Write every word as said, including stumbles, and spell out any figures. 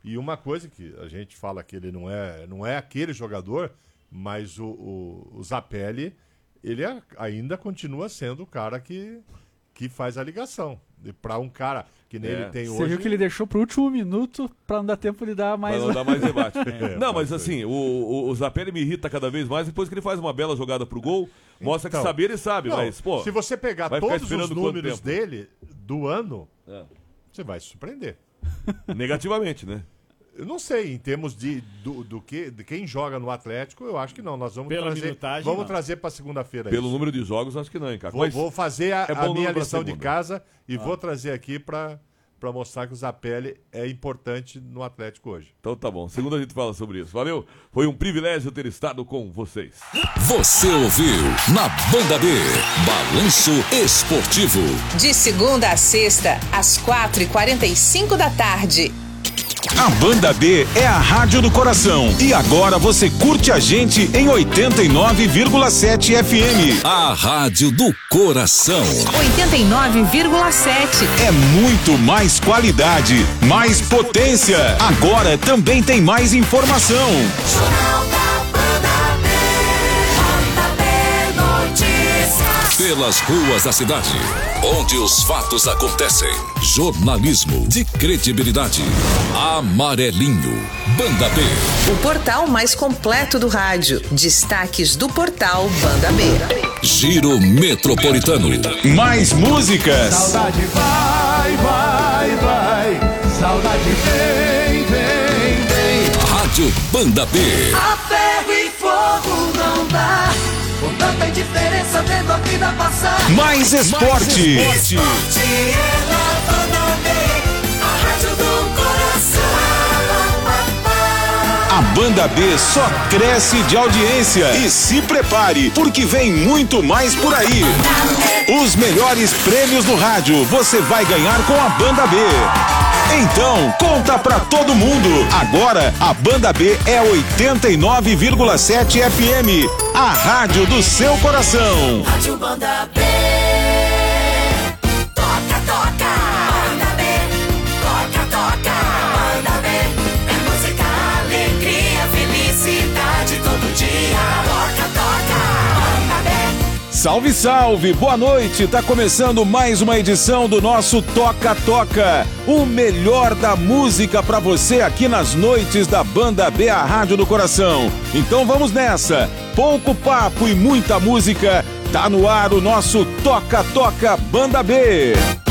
E uma coisa que a gente fala que ele não é, não é aquele jogador, mas o, o, o Zapelli, ele é, ainda continua sendo o cara que, que faz a ligação. Para um cara que nem é. ele tem Você hoje... Você viu que ele deixou pro último minuto para não dar tempo de dar mais... Pra não dar mais debate. é, não, mas assim, o, o, o Zapelli me irrita cada vez mais depois que ele faz uma bela jogada pro gol, mostra então, que saber ele sabe, não, mas, pô... Se você pegar todos os números dele do ano, é. você vai se surpreender. Negativamente, né? Eu não sei, em termos de, do, do que, de quem joga no Atlético, eu acho que não. Nós vamos Pela trazer, vamos trazer para segunda-feira. Pelo isso. número de jogos, acho que não, hein, cara. Vou, vou fazer a, é a minha lição de casa e ah. vou trazer aqui para para mostrar que o Zapelli é importante no Atlético hoje. Então tá bom, segunda a gente fala sobre isso. Valeu, foi um privilégio ter estado com vocês. Você ouviu na Banda B, Balanço Esportivo. De segunda a sexta, às quatro e quarenta e cinco da tarde. A Banda B é a rádio do coração. E agora você curte a gente em oitenta e nove vírgula sete F M. A rádio do coração. oitenta e nove vírgula sete. É muito mais qualidade, mais potência. Agora também tem mais informação. Jornal da Banda B, Banda B Notícias. Pelas ruas da cidade, onde os fatos acontecem. Jornalismo de credibilidade. Amarelinho. Banda B. O portal mais completo do rádio. Destaques do portal Banda B. Giro Metropolitano. Mais músicas. Saudade vai, vai, vai. Saudade vem, vem, vem. Rádio Banda B. A ferro e fogo não dá. Com tanta indiferença vendo a vida passar. Mais esporte. Mais esporte é na Banda B, a rádio do coração. A Banda B só cresce de audiência. E se prepare, porque vem muito mais por aí. Os melhores prêmios do rádio você vai ganhar com a Banda B. Então, conta pra todo mundo. Agora, a Banda B é oitenta e nove vírgula sete F M. A rádio do seu coração. Rádio Banda B. Toca, toca. Banda B. Toca, toca. Banda B. É música, alegria, felicidade todo dia. Toca, toca. Banda B. Salve, salve, boa noite, tá começando mais uma edição do nosso Toca Toca, o melhor da música pra você aqui nas noites da Banda B, a rádio do coração. Então vamos nessa, pouco papo e muita música, tá no ar o nosso Toca Toca Banda B.